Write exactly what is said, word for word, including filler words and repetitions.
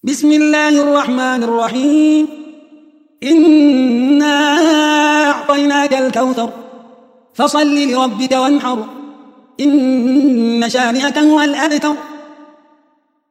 بسم الله الرحمن الرحيم. إنا أعطيناك الكوثر فصل لربك وانحر إن شانئك هو الأبتر.